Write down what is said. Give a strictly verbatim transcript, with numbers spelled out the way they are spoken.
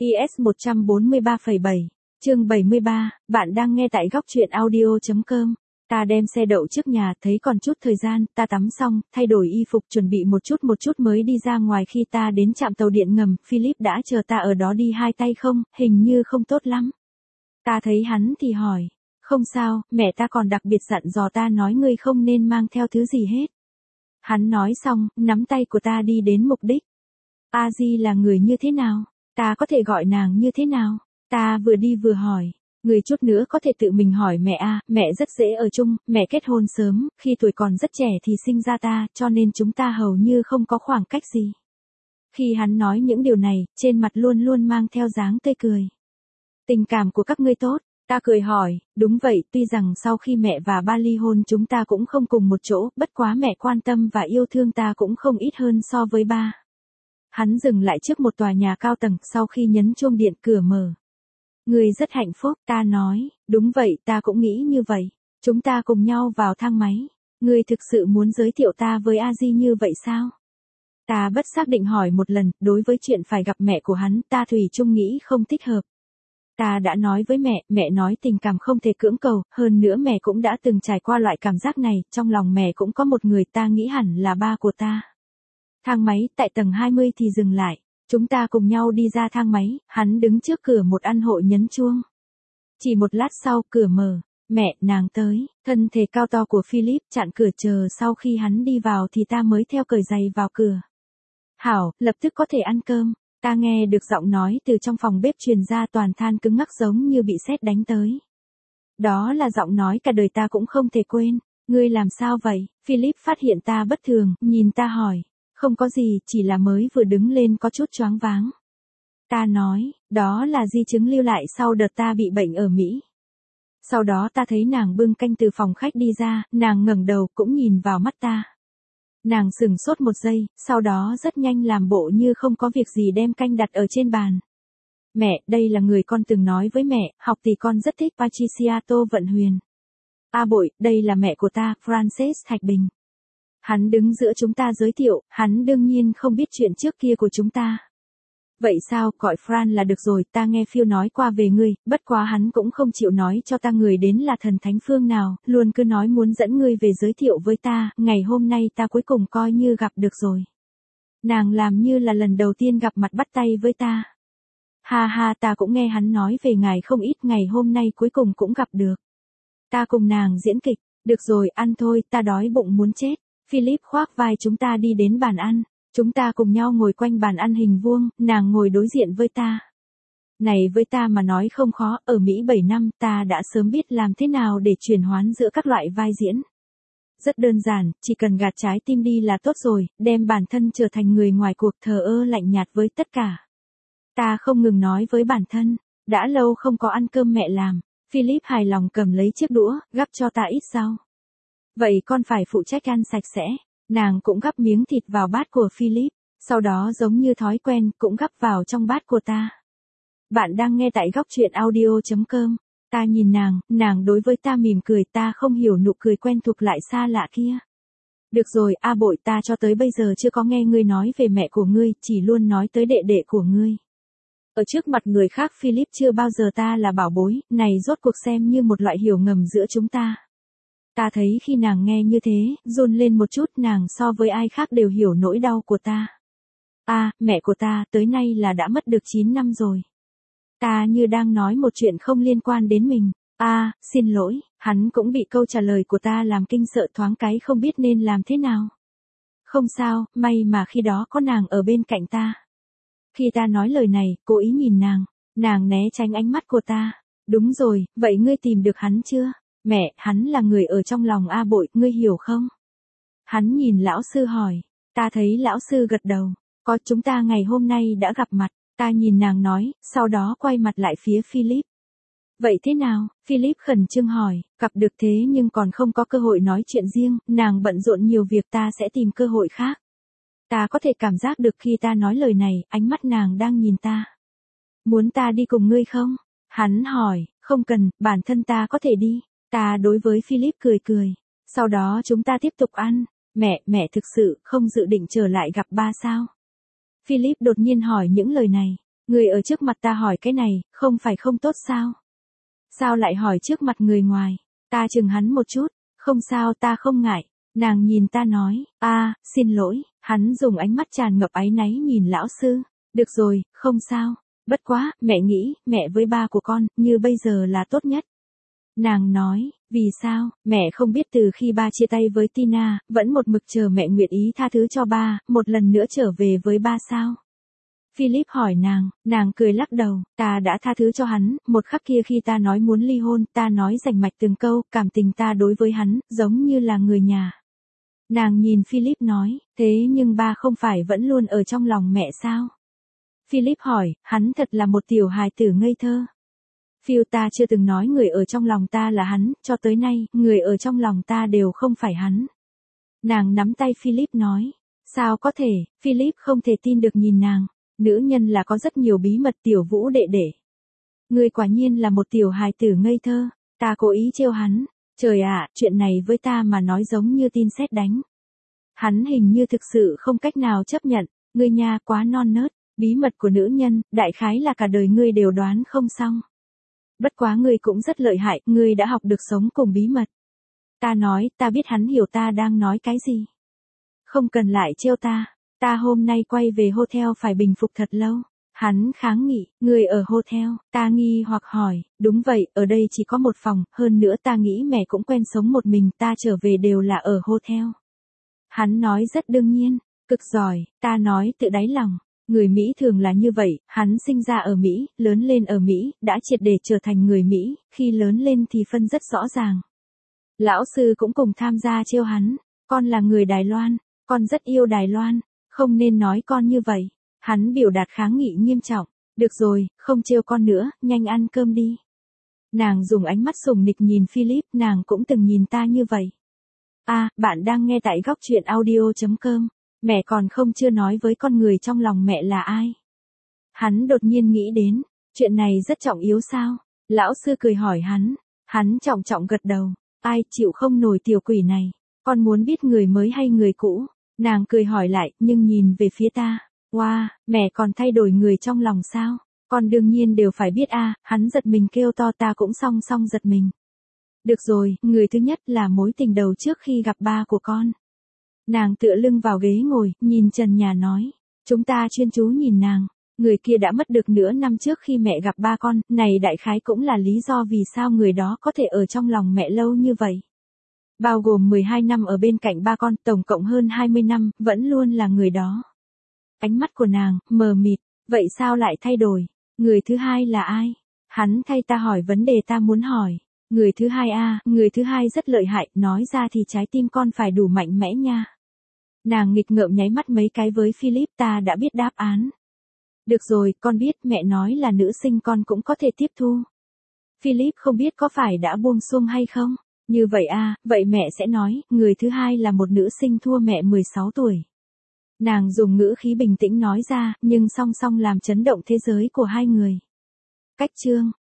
i ét một trăm bốn mươi ba phẩy bảy, chương bảy mươi ba, bạn đang nghe tại góc truyện audio chấm com. Ta đem xe đậu trước nhà, thấy còn chút thời gian, ta tắm xong, thay đổi y phục chuẩn bị một chút một chút mới đi ra ngoài. Khi ta đến trạm tàu điện ngầm, Philip đã chờ ta ở đó đi hai tay không, hình như không tốt lắm. Ta thấy hắn thì hỏi, không sao, mẹ ta còn đặc biệt dặn dò ta nói ngươi không nên mang theo thứ gì hết. Hắn nói xong, nắm tay của ta đi đến mục đích. A Di là người như thế nào? Ta có thể gọi nàng như thế nào? Ta vừa đi vừa hỏi. Người chút nữa có thể tự mình hỏi mẹ a, à, mẹ rất dễ ở chung, mẹ kết hôn sớm, khi tuổi còn rất trẻ thì sinh ra ta, cho nên chúng ta hầu như không có khoảng cách gì. Khi hắn nói những điều này, trên mặt luôn luôn mang theo dáng tươi cười. Tình cảm của các ngươi tốt, ta cười hỏi, đúng vậy, tuy rằng sau khi mẹ và ba ly hôn chúng ta cũng không cùng một chỗ, bất quá mẹ quan tâm và yêu thương ta cũng không ít hơn so với ba. Hắn dừng lại trước một tòa nhà cao tầng, sau khi nhấn chuông điện cửa mở. Người rất hạnh phúc, ta nói, đúng vậy, ta cũng nghĩ như vậy. Chúng ta cùng nhau vào thang máy. Người thực sự muốn giới thiệu ta với A Di như vậy sao? Ta bất xác định hỏi một lần, đối với chuyện phải gặp mẹ của hắn, ta thủy chung nghĩ không thích hợp. Ta đã nói với mẹ, mẹ nói tình cảm không thể cưỡng cầu, hơn nữa mẹ cũng đã từng trải qua loại cảm giác này, trong lòng mẹ cũng có một người, ta nghĩ hẳn là ba của ta. Thang máy, tại tầng hai mươi thì dừng lại. Chúng ta cùng nhau đi ra thang máy, hắn đứng trước cửa một căn hộ nhấn chuông. Chỉ một lát sau, cửa mở, mẹ, nàng tới, thân thể cao to của Philip chặn cửa chờ sau khi hắn đi vào thì ta mới theo cởi giày vào cửa. Hảo, lập tức có thể ăn cơm, ta nghe được giọng nói từ trong phòng bếp truyền ra toàn than cứng ngắc giống như bị sét đánh tới. Đó là giọng nói cả đời ta cũng không thể quên, ngươi làm sao vậy? Philip phát hiện ta bất thường, nhìn ta hỏi. Không có gì, chỉ là mới vừa đứng lên có chút choáng váng. Ta nói, đó là di chứng lưu lại sau đợt ta bị bệnh ở Mỹ. Sau đó ta thấy nàng bưng canh từ phòng khách đi ra, nàng ngẩng đầu cũng nhìn vào mắt ta. Nàng sững sốt một giây, sau đó rất nhanh làm bộ như không có việc gì đem canh đặt ở trên bàn. Mẹ, đây là người con từng nói với mẹ, học thì con rất thích Patricia Tô Vận Huyền. A bội, đây là mẹ của ta, Frances Thạch Bình. Hắn đứng giữa chúng ta giới thiệu, hắn đương nhiên không biết chuyện trước kia của chúng ta. Vậy sao, gọi Fran là được rồi, ta nghe Phil nói qua về ngươi, bất quá hắn cũng không chịu nói cho ta người đến là thần thánh phương nào, luôn cứ nói muốn dẫn ngươi về giới thiệu với ta, ngày hôm nay ta cuối cùng coi như gặp được rồi. Nàng làm như là lần đầu tiên gặp mặt bắt tay với ta. Ha ha, ta cũng nghe hắn nói về ngài không ít, ngày hôm nay cuối cùng cũng gặp được. Ta cùng nàng diễn kịch, được rồi, ăn thôi, ta đói bụng muốn chết. Philip khoác vai chúng ta đi đến bàn ăn, chúng ta cùng nhau ngồi quanh bàn ăn hình vuông, nàng ngồi đối diện với ta. Này với ta mà nói không khó, ở Mỹ bảy năm ta đã sớm biết làm thế nào để chuyển hoán giữa các loại vai diễn. Rất đơn giản, chỉ cần gạt trái tim đi là tốt rồi, đem bản thân trở thành người ngoài cuộc thờ ơ lạnh nhạt với tất cả. Ta không ngừng nói với bản thân, đã lâu không có ăn cơm mẹ làm. Philip hài lòng cầm lấy chiếc đũa, gắp cho ta ít rau. Vậy con phải phụ trách ăn sạch sẽ. Nàng cũng gắp miếng thịt vào bát của Philip, sau đó giống như thói quen cũng gắp vào trong bát của ta. Bạn đang nghe tại góc truyện audio chấm com. Ta nhìn nàng, nàng đối với ta mỉm cười, ta không hiểu nụ cười quen thuộc lại xa lạ kia. Được rồi, A bội, ta cho tới bây giờ chưa có nghe ngươi nói về mẹ của ngươi, chỉ luôn nói tới đệ đệ của ngươi. Ở trước mặt người khác Philip chưa bao giờ ta là bảo bối, này rốt cuộc xem như một loại hiểu ngầm giữa chúng ta. Ta thấy khi nàng nghe như thế, run lên một chút, nàng so với ai khác đều hiểu nỗi đau của ta. A, à, mẹ của ta, tới nay là đã mất được chín năm rồi. Ta như đang nói một chuyện không liên quan đến mình. A, à, xin lỗi, hắn cũng bị câu trả lời của ta làm kinh sợ thoáng cái không biết nên làm thế nào. Không sao, may mà khi đó có nàng ở bên cạnh ta. Khi ta nói lời này, cố ý nhìn nàng, nàng né tránh ánh mắt của ta. Đúng rồi, vậy ngươi tìm được hắn chưa? Mẹ, hắn là người ở trong lòng A bội, ngươi hiểu không? Hắn nhìn lão sư hỏi, ta thấy lão sư gật đầu, có chúng ta ngày hôm nay đã gặp mặt, ta nhìn nàng nói, sau đó quay mặt lại phía Philip. Vậy thế nào? Philip khẩn trương hỏi, gặp được thế nhưng còn không có cơ hội nói chuyện riêng, nàng bận rộn nhiều việc, ta sẽ tìm cơ hội khác. Ta có thể cảm giác được khi ta nói lời này, ánh mắt nàng đang nhìn ta. Muốn ta đi cùng ngươi không? Hắn hỏi, không cần, bản thân ta có thể đi. Ta đối với Philip cười cười. Sau đó chúng ta tiếp tục ăn. Mẹ, mẹ thực sự không dự định trở lại gặp ba sao? Philip đột nhiên hỏi những lời này. Người ở trước mặt ta hỏi cái này, không phải không tốt sao? Sao lại hỏi trước mặt người ngoài? Ta chừng hắn một chút, không sao ta không ngại. Nàng nhìn ta nói, a xin lỗi, hắn dùng ánh mắt tràn ngập áy náy nhìn lão sư. Được rồi, không sao. Bất quá, mẹ nghĩ, mẹ với ba của con, như bây giờ là tốt nhất. Nàng nói, vì sao, mẹ không biết từ khi ba chia tay với Tina, vẫn một mực chờ mẹ nguyện ý tha thứ cho ba, một lần nữa trở về với ba sao? Philip hỏi nàng, nàng cười lắc đầu, ta đã tha thứ cho hắn, một khắc kia khi ta nói muốn ly hôn, ta nói rành mạch từng câu, cảm tình ta đối với hắn, giống như là người nhà. Nàng nhìn Philip nói, thế nhưng ba không phải vẫn luôn ở trong lòng mẹ sao? Philip hỏi, hắn thật là một tiểu hài tử ngây thơ. Phil ta chưa từng nói người ở trong lòng ta là hắn, cho tới nay, người ở trong lòng ta đều không phải hắn. Nàng nắm tay Philip nói, sao có thể, Philip không thể tin được nhìn nàng, nữ nhân là có rất nhiều bí mật tiểu Vũ đệ đệ. Người quả nhiên là một tiểu hài tử ngây thơ, ta cố ý trêu hắn, trời ạ, chuyện này với ta mà nói giống như tin sét đánh. Hắn hình như thực sự không cách nào chấp nhận, ngươi nha quá non nớt, bí mật của nữ nhân, đại khái là cả đời ngươi đều đoán không xong. Bất quá ngươi cũng rất lợi hại, ngươi đã học được sống cùng bí mật. Ta nói, ta biết hắn hiểu ta đang nói cái gì. Không cần lại trêu ta, ta hôm nay quay về hotel phải bình phục thật lâu. Hắn kháng nghị, ngươi ở hotel, ta nghi hoặc hỏi, đúng vậy, ở đây chỉ có một phòng, hơn nữa ta nghĩ mẹ cũng quen sống một mình, ta trở về đều là ở hotel. Hắn nói rất đương nhiên, cực giỏi, ta nói tự đáy lòng. Người Mỹ thường là như vậy, hắn sinh ra ở Mỹ, lớn lên ở Mỹ, đã triệt để trở thành người Mỹ, khi lớn lên thì phân rất rõ ràng. Lão sư cũng cùng tham gia trêu hắn, con là người Đài Loan, con rất yêu Đài Loan, không nên nói con như vậy. Hắn biểu đạt kháng nghị nghiêm trọng, được rồi, không trêu con nữa, nhanh ăn cơm đi. Nàng dùng ánh mắt sùng nịch nhìn Philip, nàng cũng từng nhìn ta như vậy. À, bạn đang nghe tại góc truyện audio chấm com. Mẹ còn không chưa nói với con người trong lòng mẹ là ai. Hắn đột nhiên nghĩ đến, chuyện này rất trọng yếu sao? Lão sư cười hỏi hắn, hắn trọng trọng gật đầu, ai chịu không nổi tiểu quỷ này, con muốn biết người mới hay người cũ? Nàng cười hỏi lại, nhưng nhìn về phía ta, wow, mẹ còn thay đổi người trong lòng sao? Con đương nhiên đều phải biết a. Hắn giật mình kêu to, ta cũng song song giật mình. Được rồi, người thứ nhất là mối tình đầu trước khi gặp ba của con. Nàng tựa lưng vào ghế ngồi, nhìn trần nhà nói. Chúng ta chuyên chú nhìn nàng. Người kia đã mất được nửa năm trước khi mẹ gặp ba con, này đại khái cũng là lý do vì sao người đó có thể ở trong lòng mẹ lâu như vậy. Bao gồm mười hai năm ở bên cạnh ba con, tổng cộng hơn hai mươi năm, vẫn luôn là người đó. Ánh mắt của nàng, mờ mịt, vậy sao lại thay đổi? Người thứ hai là ai? Hắn thay ta hỏi vấn đề ta muốn hỏi. Người thứ hai a, à, người thứ hai rất lợi hại, nói ra thì trái tim con phải đủ mạnh mẽ nha. Nàng nghịch ngợm nháy mắt mấy cái với Philip, ta đã biết đáp án. Được rồi, con biết, mẹ nói là nữ sinh con cũng có thể tiếp thu. Philip không biết có phải đã buông xuông hay không? Như vậy à, vậy mẹ sẽ nói, người thứ hai là một nữ sinh thua mẹ mười sáu tuổi. Nàng dùng ngữ khí bình tĩnh nói ra, nhưng song song làm chấn động thế giới của hai người. Cách chương